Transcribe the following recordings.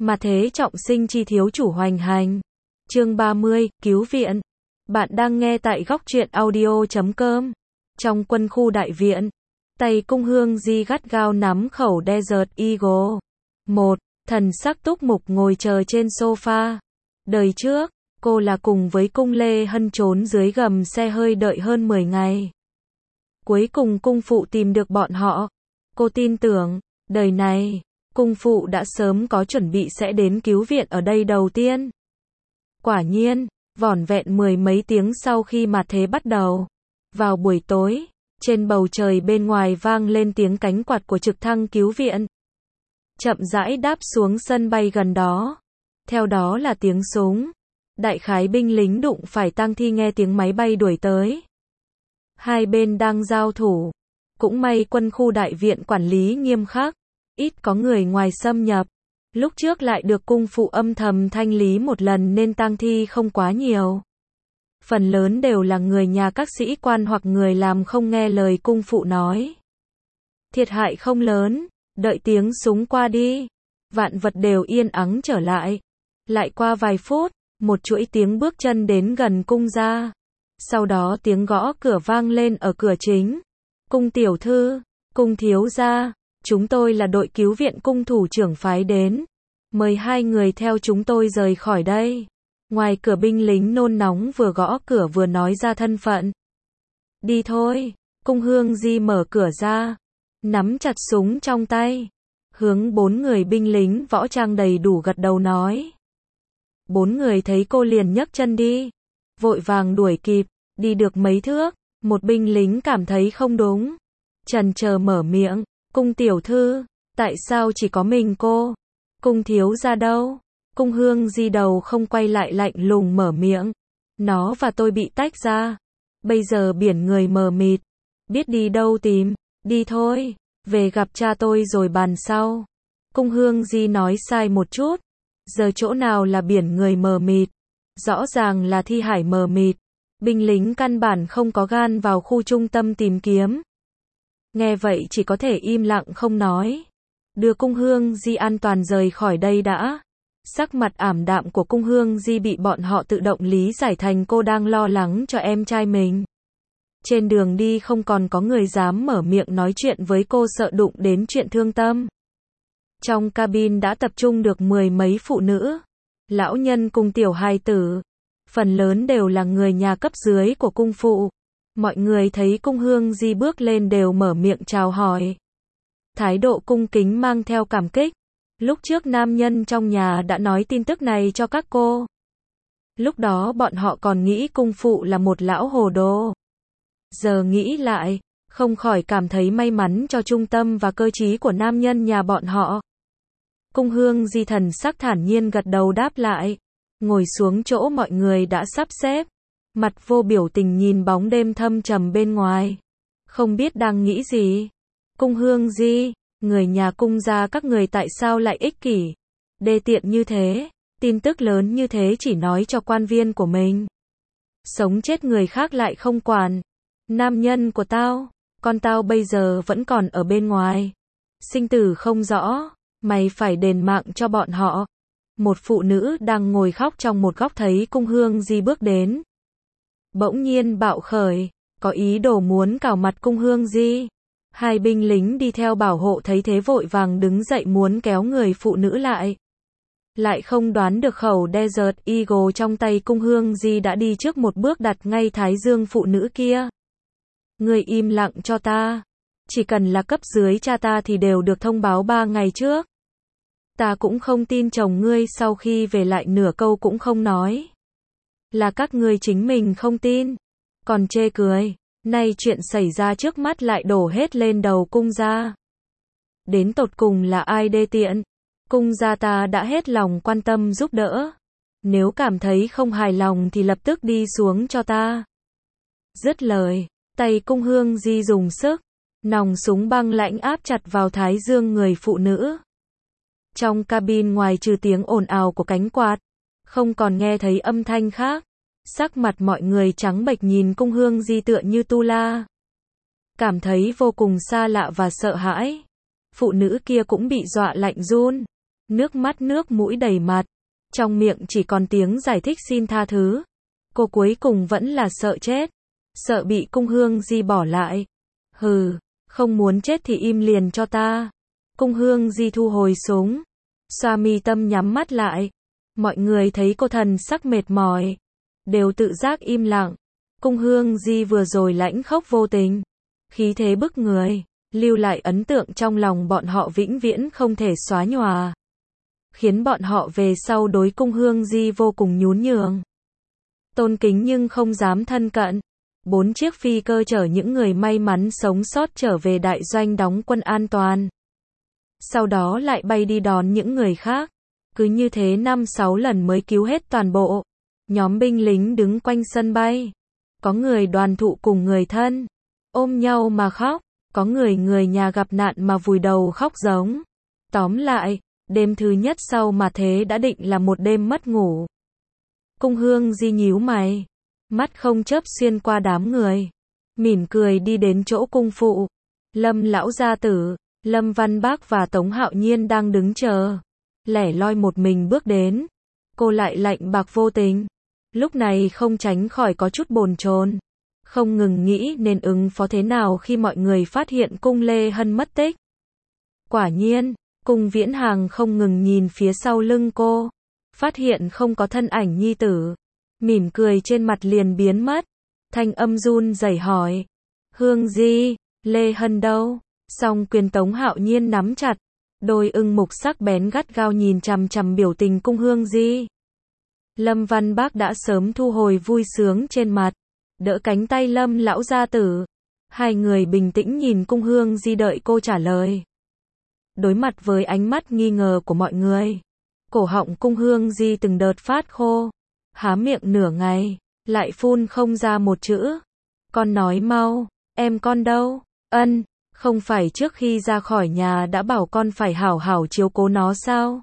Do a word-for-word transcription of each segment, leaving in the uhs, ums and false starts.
Mà thế trọng sinh chi thiếu chủ hoành hành. Chương ba mươi, cứu viện. Bạn đang nghe tại góc truyện audio chấm com. Trong quân khu đại viện, tay Cung Hương Di gắt gao nắm khẩu Desert Eagle. Một, thần sắc túc mục ngồi chờ trên sofa. Đời trước, cô là cùng với Cung Lê Hân trốn dưới gầm xe hơi đợi hơn mười ngày. Cuối cùng cung phụ tìm được bọn họ. Cô tin tưởng, đời này, cung phụ đã sớm có chuẩn bị sẽ đến cứu viện ở đây đầu tiên. Quả nhiên, vỏn vẹn mười mấy tiếng sau khi mà thế bắt đầu. Vào buổi tối, trên bầu trời bên ngoài vang lên tiếng cánh quạt của trực thăng cứu viện. Chậm rãi đáp xuống sân bay gần đó. Theo đó là tiếng súng. Đại khái binh lính đụng phải tang thi nghe tiếng máy bay đuổi tới. Hai bên đang giao thủ. Cũng may quân khu đại viện quản lý nghiêm khắc. Ít có người ngoài xâm nhập. Lúc trước lại được cung phụ âm thầm thanh lý một lần nên tang thi không quá nhiều. Phần lớn đều là người nhà các sĩ quan hoặc người làm không nghe lời cung phụ nói. Thiệt hại không lớn, đợi tiếng súng qua đi. Vạn vật đều yên ắng trở lại. Lại qua vài phút, một chuỗi tiếng bước chân đến gần cung gia. Sau đó tiếng gõ cửa vang lên ở cửa chính. Cung tiểu thư, cung thiếu gia, chúng tôi là đội cứu viện cung thủ trưởng phái đến. Mời hai người theo chúng tôi rời khỏi đây. Ngoài cửa binh lính nôn nóng vừa gõ cửa vừa nói ra thân phận. Đi thôi, Cung Hương Di mở cửa ra. Nắm chặt súng trong tay. Hướng bốn người binh lính võ trang đầy đủ gật đầu nói. Bốn người thấy cô liền nhấc chân đi. Vội vàng đuổi kịp, đi được mấy thước. Một binh lính cảm thấy không đúng. Chần chờ mở miệng. Cung tiểu thư, tại sao chỉ có mình cô? Cung thiếu gia đâu? Cung Hương Di đầu không quay lại lạnh lùng mở miệng. Nó và tôi bị tách ra. Bây giờ biển người mờ mịt. Biết đi đâu tìm, đi thôi. Về gặp cha tôi rồi bàn sau. Cung Hương Di nói sai một chút. Giờ chỗ nào là biển người mờ mịt? Rõ ràng là thi hải mờ mịt. Binh lính căn bản không có gan vào khu trung tâm tìm kiếm. Nghe vậy chỉ có thể im lặng không nói. Đưa Cung Hương Di an toàn rời khỏi đây đã. Sắc mặt ảm đạm của Cung Hương Di bị bọn họ tự động lý giải thành cô đang lo lắng cho em trai mình. Trên đường đi không còn có người dám mở miệng nói chuyện với cô sợ đụng đến chuyện thương tâm. Trong cabin đã tập trung được mười mấy phụ nữ, lão nhân cùng tiểu hài tử. Phần lớn đều là người nhà cấp dưới của cung phụ. Mọi người thấy Cung Hương Di bước lên đều mở miệng chào hỏi. Thái độ cung kính mang theo cảm kích. Lúc trước nam nhân trong nhà đã nói tin tức này cho các cô. Lúc đó bọn họ còn nghĩ cung phụ là một lão hồ đồ. Giờ nghĩ lại, không khỏi cảm thấy may mắn cho trung tâm và cơ trí của nam nhân nhà bọn họ. Cung Hương Di thần sắc thản nhiên gật đầu đáp lại. Ngồi xuống chỗ mọi người đã sắp xếp. Mặt vô biểu tình nhìn bóng đêm thâm trầm bên ngoài. Không biết đang nghĩ gì. Cung Hương Di, người nhà cung gia các người tại sao lại ích kỷ, đê tiện như thế, tin tức lớn như thế chỉ nói cho quan viên của mình. Sống chết người khác lại không quản. Nam nhân của tao, con tao bây giờ vẫn còn ở bên ngoài. Sinh tử không rõ, mày phải đền mạng cho bọn họ. Một phụ nữ đang ngồi khóc trong một góc thấy Cung Hương Di bước đến. Bỗng nhiên bạo khởi, có ý đồ muốn cào mặt Cung Hương Di. Hai binh lính đi theo bảo hộ thấy thế vội vàng đứng dậy muốn kéo người phụ nữ lại. Lại không đoán được khẩu Desert Eagle trong tay Cung Hương Di đã đi trước một bước đặt ngay thái dương phụ nữ kia. Người im lặng cho ta. Chỉ cần là cấp dưới cha ta thì đều được thông báo ba ngày trước. Ta cũng không tin chồng ngươi sau khi về lại nửa câu cũng không nói. Là các ngươi chính mình không tin. Còn chê cười. Nay chuyện xảy ra trước mắt lại đổ hết lên đầu cung gia. Đến tột cùng là ai đê tiện? Cung gia ta đã hết lòng quan tâm giúp đỡ. Nếu cảm thấy không hài lòng thì lập tức đi xuống cho ta. Dứt lời, tay Cung Hương Di dùng sức. Nòng súng băng lãnh áp chặt vào thái dương người phụ nữ. Trong cabin ngoài trừ tiếng ồn ào của cánh quạt, không còn nghe thấy âm thanh khác. Sắc mặt mọi người trắng bệch nhìn Cung Hương Di tựa như tu la. Cảm thấy vô cùng xa lạ và sợ hãi. Phụ nữ kia cũng bị dọa lạnh run. nước mắt nước mũi đầy mặt, trong miệng chỉ còn tiếng giải thích xin tha thứ. Cô cuối cùng vẫn là sợ chết, sợ bị Cung Hương Di bỏ lại. Hừ, không muốn chết thì im liền cho ta. Cung Hương Di thu hồi súng, xoa mi tâm nhắm mắt lại. Mọi người thấy cô thần sắc mệt mỏi, đều tự giác im lặng. Cung Hương Di vừa rồi lãnh khốc vô tình, khí thế bức người, lưu lại ấn tượng trong lòng bọn họ vĩnh viễn không thể xóa nhòa, khiến bọn họ về sau đối Cung Hương Di vô cùng nhún nhường, tôn kính nhưng không dám thân cận. Bốn chiếc phi cơ chở những người may mắn sống sót trở về đại doanh đóng quân an toàn, sau đó lại bay đi đón những người khác. Cứ như thế năm sáu lần mới cứu hết toàn bộ. Nhóm binh lính đứng quanh sân bay, có người đoàn tụ cùng người thân, ôm nhau mà khóc, có người người nhà gặp nạn mà vùi đầu khóc giống. Tóm lại, đêm thứ nhất sau mà thế đã định là một đêm mất ngủ. Cung Hương Di nhíu mày, mắt không chớp xuyên qua đám người, mỉm cười đi đến chỗ cung phụ. Lâm lão gia tử, Lâm Văn Bác và Tống Hạo Nhiên đang đứng chờ, lẻ loi một mình bước đến. Cô lại lạnh bạc vô tình, lúc này không tránh khỏi có chút bồn chồn, không ngừng nghĩ nên ứng phó thế nào khi mọi người phát hiện Cung Lê Hân mất tích. Quả nhiên, Cung Viễn Hàng không ngừng nhìn phía sau lưng cô, phát hiện không có thân ảnh nhi tử, mỉm cười trên mặt liền biến mất. Thanh âm run rẩy hỏi, Hương Di, Lê Hân đâu? Song quyền Tống Hạo Nhiên nắm chặt, đôi ưng mục sắc bén gắt gao nhìn chằm chằm biểu tình Cung Hương Di. Lâm Văn Bác đã sớm thu hồi vui sướng trên mặt, đỡ cánh tay Lâm lão gia tử. Hai người bình tĩnh nhìn Cung Hương Di đợi cô trả lời. Đối mặt với ánh mắt nghi ngờ của mọi người, cổ họng Cung Hương Di từng đợt phát khô, há miệng nửa ngày, lại phun không ra một chữ. Con nói mau, em con đâu? Ân, không phải trước khi ra khỏi nhà đã bảo con phải hảo hảo chiếu cố nó sao?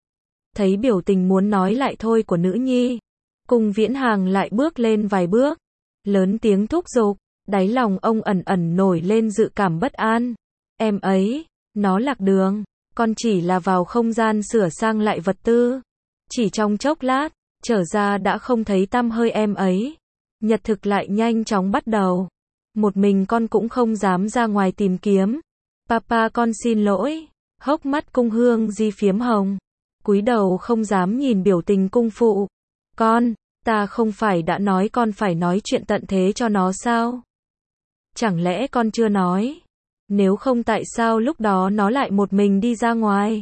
Thấy biểu tình muốn nói lại thôi của nữ nhi, Cung Viễn Hàng lại bước lên vài bước, lớn tiếng thúc giục. Đáy lòng ông ẩn ẩn nổi lên dự cảm bất an. Em ấy, nó lạc đường, con chỉ là vào không gian sửa sang lại vật tư. Chỉ trong chốc lát, trở ra đã không thấy tăm hơi em ấy. Nhật thực lại nhanh chóng bắt đầu. Một mình con cũng không dám ra ngoài tìm kiếm. Papa con xin lỗi. Hốc mắt Cung Hương Di phiếm hồng, cúi đầu không dám nhìn biểu tình cung phụ. Con, ta không phải đã nói con phải nói chuyện tận thế cho nó sao? Chẳng lẽ con chưa nói? Nếu không tại sao lúc đó nó lại một mình đi ra ngoài?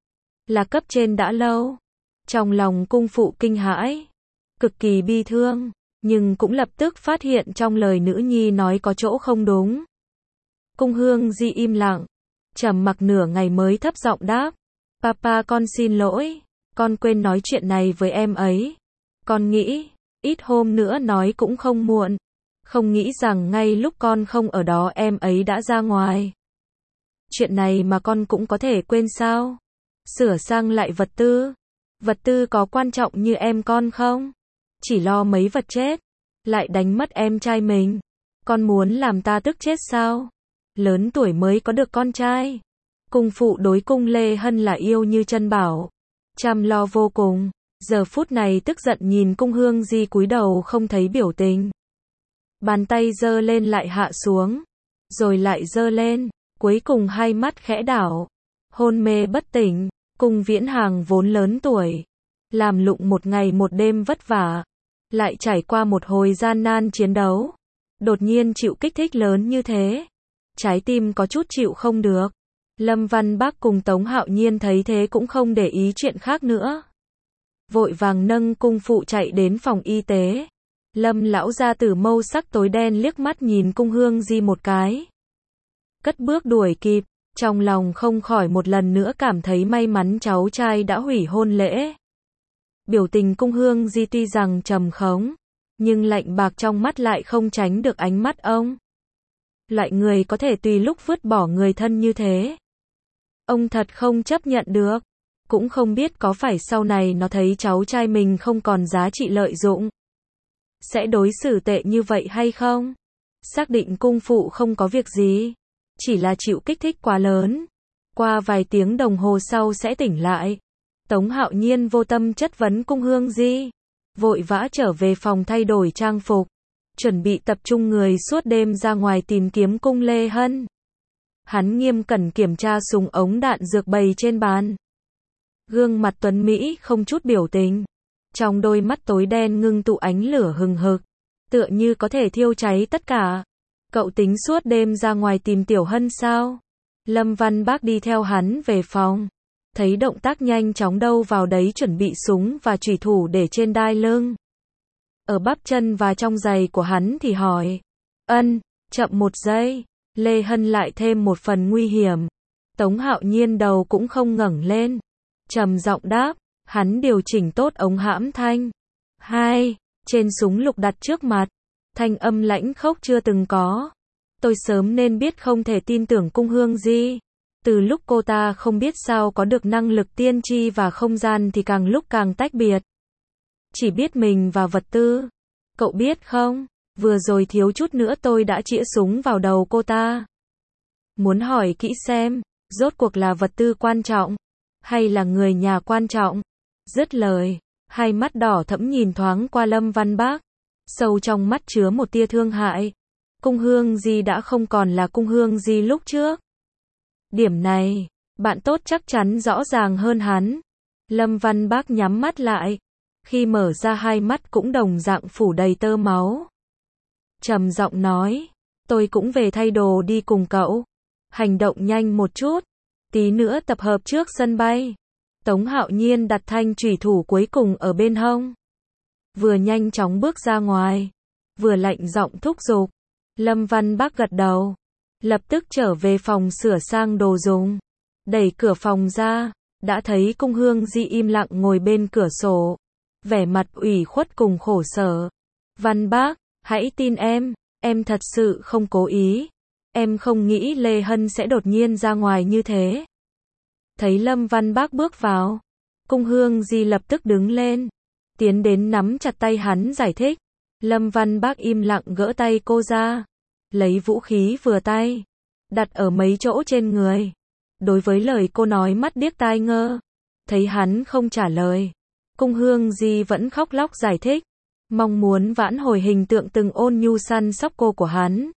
Là cấp trên đã lâu. Trong lòng cung phụ kinh hãi, cực kỳ bi thương, nhưng cũng lập tức phát hiện trong lời nữ nhi nói có chỗ không đúng. Cung Hương Di im lặng, trầm mặc nửa ngày mới thấp giọng đáp. Papa con xin lỗi, con quên nói chuyện này với em ấy. Con nghĩ, ít hôm nữa nói cũng không muộn. Không nghĩ rằng ngay lúc con không ở đó em ấy đã ra ngoài. Chuyện này mà con cũng có thể quên sao? Sửa sang lại vật tư. Vật tư có quan trọng như em con không? Chỉ lo mấy vật chết, lại đánh mất em trai mình. Con muốn làm ta tức chết sao? Lớn tuổi mới có được con trai. Cung phụ đối Cung Lê Hân là yêu như chân bảo, chăm lo vô cùng. Giờ phút này tức giận nhìn Cung Hương Di cúi đầu không thấy biểu tình. Bàn tay giơ lên lại hạ xuống, rồi lại giơ lên, cuối cùng hai mắt khẽ đảo, hôn mê bất tỉnh. Cung Viễn Hàng vốn lớn tuổi, làm lụng một ngày một đêm vất vả, lại trải qua một hồi gian nan chiến đấu, đột nhiên chịu kích thích lớn như thế, trái tim có chút chịu không được. Lâm Văn Bác cùng Tống Hạo Nhiên thấy thế cũng không để ý chuyện khác nữa, vội vàng nâng cung phụ chạy đến phòng y tế. Lâm lão gia tử mâu sắc tối đen liếc mắt nhìn Cung Hương Di một cái, cất bước đuổi kịp, trong lòng không khỏi một lần nữa cảm thấy may mắn cháu trai đã hủy hôn lễ. Biểu tình Cung Hương Di tuy rằng trầm khống, nhưng lạnh bạc trong mắt lại không tránh được ánh mắt ông. Loại người có thể tùy lúc vứt bỏ người thân như thế, ông thật không chấp nhận được. Cũng không biết có phải sau này nó thấy cháu trai mình không còn giá trị lợi dụng, sẽ đối xử tệ như vậy hay không? Xác định cung phụ không có việc gì, chỉ là chịu kích thích quá lớn, qua vài tiếng đồng hồ sau sẽ tỉnh lại. Tống Hạo Nhiên vô tâm chất vấn Cung Hương Di, vội vã trở về phòng thay đổi trang phục, chuẩn bị tập trung người suốt đêm ra ngoài tìm kiếm Cung Lê Hân. Hắn nghiêm cẩn kiểm tra súng ống đạn dược bày trên bàn. Gương mặt tuấn Mỹ không chút biểu tình. Trong đôi mắt tối đen ngưng tụ ánh lửa hừng hực, tựa như có thể thiêu cháy tất cả. Cậu tính suốt đêm ra ngoài tìm Tiểu Hân sao? Lâm Văn Bác đi theo hắn về phòng. Thấy động tác nhanh chóng đâu vào đấy chuẩn bị súng và chủy thủ để trên đai lưng. Ở bắp chân và trong giày của hắn thì hỏi. Ân, chậm một giây. Lê Hân lại thêm một phần nguy hiểm. Tống Hạo Nhiên đầu cũng không ngẩng lên. Trầm giọng đáp. Hắn điều chỉnh tốt ống hãm thanh. Hai, trên súng lục đặt trước mặt. Thanh âm lãnh khốc chưa từng có. Tôi sớm nên biết không thể tin tưởng Cung Hương Di. Từ lúc cô ta không biết sao có được năng lực tiên tri và không gian thì càng lúc càng tách biệt. Chỉ biết mình và vật tư. Cậu biết không, vừa rồi thiếu chút nữa tôi đã chĩa súng vào đầu cô ta. Muốn hỏi kỹ xem, rốt cuộc là vật tư quan trọng, hay là người nhà quan trọng? Dứt lời, hai mắt đỏ thẫm nhìn thoáng qua Lâm Văn Bác. Sâu trong mắt chứa một tia thương hại. Cung Hương Di đã không còn là Cung Hương Di lúc trước. Điểm này, bạn tốt chắc chắn rõ ràng hơn hắn. Lâm Văn Bác nhắm mắt lại. Khi mở ra hai mắt cũng đồng dạng phủ đầy tơ máu. Trầm giọng nói, tôi cũng về thay đồ đi cùng cậu. Hành động nhanh một chút. Tí nữa tập hợp trước sân bay. Tống Hạo Nhiên đặt thanh chủy thủ cuối cùng ở bên hông. Vừa nhanh chóng bước ra ngoài, vừa lạnh giọng thúc giục. Lâm Văn Bác gật đầu. Lập tức trở về phòng sửa sang đồ dùng. Đẩy cửa phòng ra, đã thấy Cung Hương Di im lặng ngồi bên cửa sổ. Vẻ mặt ủy khuất cùng khổ sở. Văn Bác, hãy tin em, em thật sự không cố ý. Em không nghĩ Lê Hân sẽ đột nhiên ra ngoài như thế. Thấy Lâm Văn Bác bước vào, Cung Hương Di lập tức đứng lên, tiến đến nắm chặt tay hắn giải thích. Lâm Văn Bác im lặng gỡ tay cô ra, lấy vũ khí vừa tay, đặt ở mấy chỗ trên người. Đối với lời cô nói mắt điếc tai ngơ. Thấy hắn không trả lời, Cung Hương Di vẫn khóc lóc giải thích, mong muốn vãn hồi hình tượng từng ôn nhu săn sóc cô của hắn.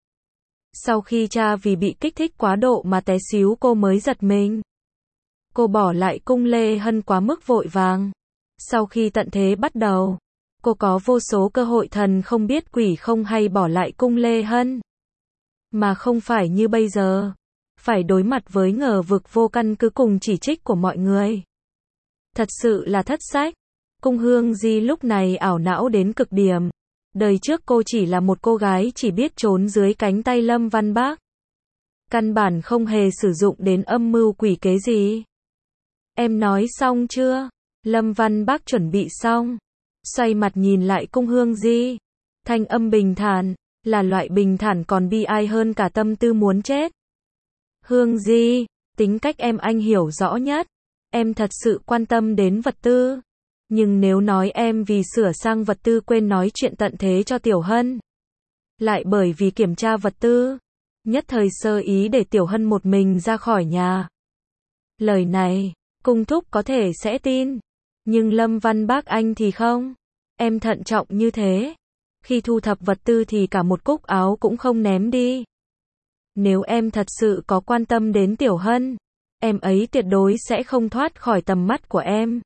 Sau khi cha vì bị kích thích quá độ mà té xíu cô mới giật mình. Cô bỏ lại Cung Lê Hân quá mức vội vàng. Sau khi tận thế bắt đầu, cô có vô số cơ hội thần không biết quỷ không hay bỏ lại Cung Lê Hân. Mà không phải như bây giờ, phải đối mặt với ngờ vực vô căn cứ cùng chỉ trích của mọi người. Thật sự là thất sách. Cung Hương Di lúc này ảo não đến cực điểm. Đời trước cô chỉ là một cô gái chỉ biết trốn dưới cánh tay Lâm Văn Bác. Căn bản không hề sử dụng đến âm mưu quỷ kế gì. Em nói xong chưa? Lâm Văn Bác chuẩn bị xong. Xoay mặt nhìn lại Cung Hương Di. Thanh âm bình thản, là loại bình thản còn bi ai hơn cả tâm tư muốn chết. Hương Di, tính cách em anh hiểu rõ nhất. Em thật sự quan tâm đến vật tư. Nhưng nếu nói em vì sửa sang vật tư quên nói chuyện tận thế cho Tiểu Hân. Lại bởi vì kiểm tra vật tư, nhất thời sơ ý để Tiểu Hân một mình ra khỏi nhà. Lời này, Cung thúc có thể sẽ tin. Nhưng Lâm Văn Bác anh thì không. Em thận trọng như thế. Khi thu thập vật tư thì cả một cúc áo cũng không ném đi. Nếu em thật sự có quan tâm đến Tiểu Hân, em ấy tuyệt đối sẽ không thoát khỏi tầm mắt của em.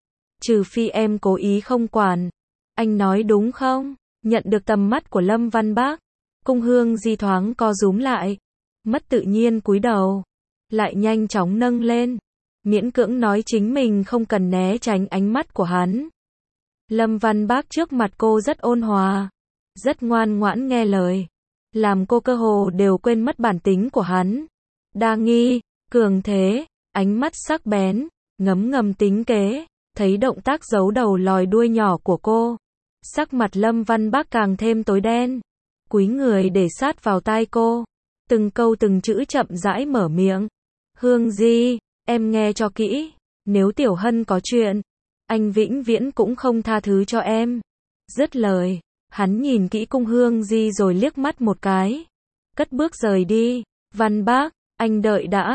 Trừ phi em cố ý không quản. Anh nói đúng không? Nhận được tầm mắt của Lâm Văn Bác, Cung Hương Di thoáng co rúm lại. Mất tự nhiên cúi đầu. Lại nhanh chóng nâng lên. Miễn cưỡng nói chính mình không cần né tránh ánh mắt của hắn. Lâm Văn Bác trước mặt cô rất ôn hòa. Rất ngoan ngoãn nghe lời. Làm cô cơ hồ đều quên mất bản tính của hắn. Đa nghi, cường thế, ánh mắt sắc bén, ngấm ngầm tính kế. Thấy động tác giấu đầu lòi đuôi nhỏ của cô, sắc mặt Lâm Văn Bác càng thêm tối đen. Cúi người để sát vào tai cô, từng câu từng chữ chậm rãi mở miệng. Hương Di, em nghe cho kỹ, nếu Tiểu Hân có chuyện, anh vĩnh viễn cũng không tha thứ cho em. Dứt lời, hắn nhìn kỹ Cung Hương Di rồi liếc mắt một cái, cất bước rời đi. Văn Bác, anh đợi đã.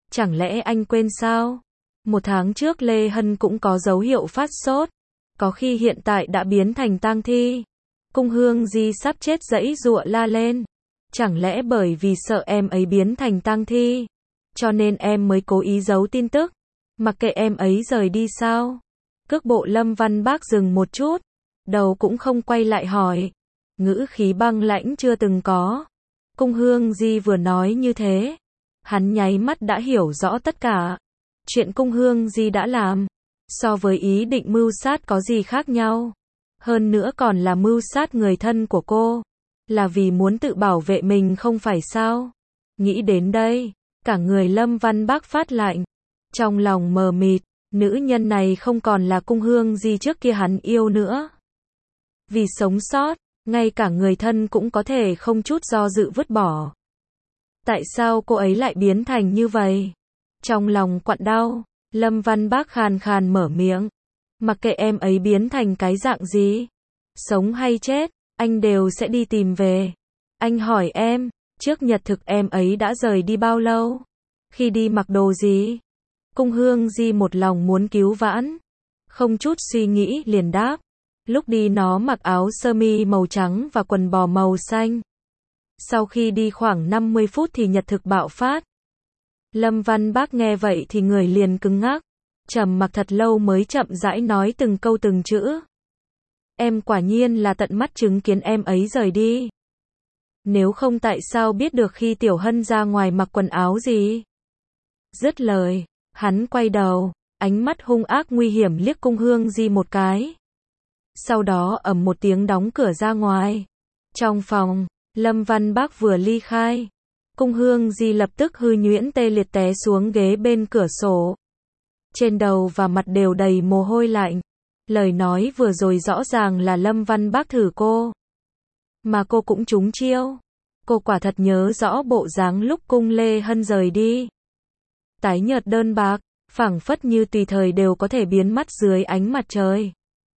Chẳng lẽ anh quên sao? Một tháng trước Lê Hân cũng có dấu hiệu phát sốt. Có khi hiện tại đã biến thành tang thi. Cung Hương Di sắp chết giãy giụa la lên. Chẳng lẽ bởi vì sợ em ấy biến thành tang thi, cho nên em mới cố ý giấu tin tức, mặc kệ em ấy rời đi sao? Cước bộ Lâm Văn Bác dừng một chút, đầu cũng không quay lại hỏi. Ngữ khí băng lãnh chưa từng có. Cung Hương Di vừa nói như thế, hắn nháy mắt đã hiểu rõ tất cả. Chuyện Cung Hương Di đã làm, so với ý định mưu sát có gì khác nhau. Hơn nữa còn là mưu sát người thân của cô. Là vì muốn tự bảo vệ mình không phải sao? Nghĩ đến đây, cả người Lâm Văn Bác phát lạnh. Trong lòng mờ mịt, nữ nhân này không còn là Cung Hương Di trước kia hắn yêu nữa. Vì sống sót, ngay cả người thân cũng có thể không chút do dự vứt bỏ. Tại sao cô ấy lại biến thành như vậy? Trong lòng quặn đau, Lâm Văn Bác khàn khàn mở miệng. Mặc kệ em ấy biến thành cái dạng gì, sống hay chết, anh đều sẽ đi tìm về. Anh hỏi em, trước nhật thực em ấy đã rời đi bao lâu? Khi đi mặc đồ gì? Cung Hương Di một lòng muốn cứu vãn, không chút suy nghĩ liền đáp. Lúc đi nó mặc áo sơ mi màu trắng và quần bò màu xanh. Sau khi đi khoảng năm mươi phút thì nhật thực bạo phát. Lâm Văn Bác nghe vậy thì người liền cứng ngắc, trầm mặc thật lâu mới chậm rãi nói từng câu từng chữ. Em quả nhiên là tận mắt chứng kiến em ấy rời đi. Nếu không tại sao biết được khi Tiểu Hân ra ngoài mặc quần áo gì? Dứt lời, hắn quay đầu, ánh mắt hung ác nguy hiểm liếc Cung Hương Di một cái. Sau đó ầm một tiếng đóng cửa ra ngoài. Trong phòng, Lâm Văn Bác vừa ly khai, Cung Hương Di lập tức hư nhuyễn tê liệt té xuống ghế bên cửa sổ. Trên đầu và mặt đều đầy mồ hôi lạnh. Lời nói vừa rồi rõ ràng là Lâm Văn Bác thử cô. Mà cô cũng trúng chiêu. Cô quả thật nhớ rõ bộ dáng lúc Cung Lê Hân rời đi. Tái nhợt đơn bạc, phảng phất như tùy thời đều có thể biến mất dưới ánh mặt trời.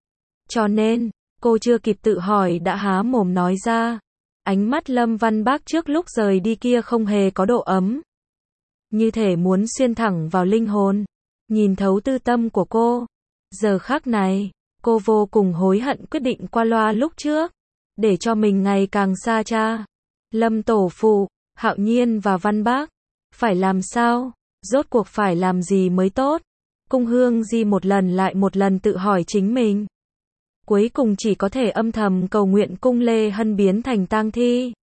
Cho nên, cô chưa kịp tự hỏi đã há mồm nói ra. Ánh mắt Lâm Văn Bác trước lúc rời đi kia không hề có độ ấm. Như thể muốn xuyên thẳng vào linh hồn, nhìn thấu tư tâm của cô. Giờ khắc này, cô vô cùng hối hận quyết định qua loa lúc trước, để cho mình ngày càng xa cha. Lâm tổ phụ, Hạo Nhiên và Văn Bác, phải làm sao? Rốt cuộc phải làm gì mới tốt? Cung Hương Di một lần lại một lần tự hỏi chính mình. Cuối cùng chỉ có thể âm thầm cầu nguyện Cung Lê Hân biến thành tang thi.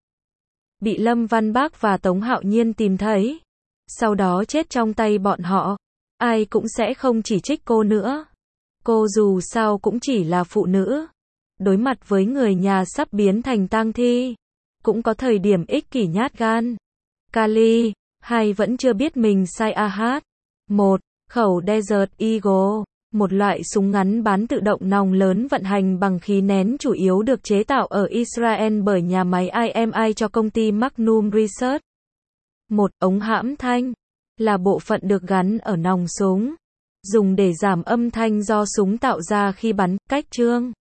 Bị Lâm Văn Bác và Tống Hạo Nhiên tìm thấy. Sau đó chết trong tay bọn họ. Ai cũng sẽ không chỉ trích cô nữa. Cô dù sao cũng chỉ là phụ nữ. Đối mặt với người nhà sắp biến thành tang thi. Cũng có thời điểm ích kỷ nhát gan. Kali, hay vẫn chưa biết mình sai a hát. Một, khẩu Desert Eagle. Một loại súng ngắn bán tự động nòng lớn vận hành bằng khí nén chủ yếu được chế tạo ở Israel bởi nhà máy i em i cho công ty Magnum Research. Một ống hãm thanh là bộ phận được gắn ở nòng súng, dùng để giảm âm thanh do súng tạo ra khi bắn. Cách trương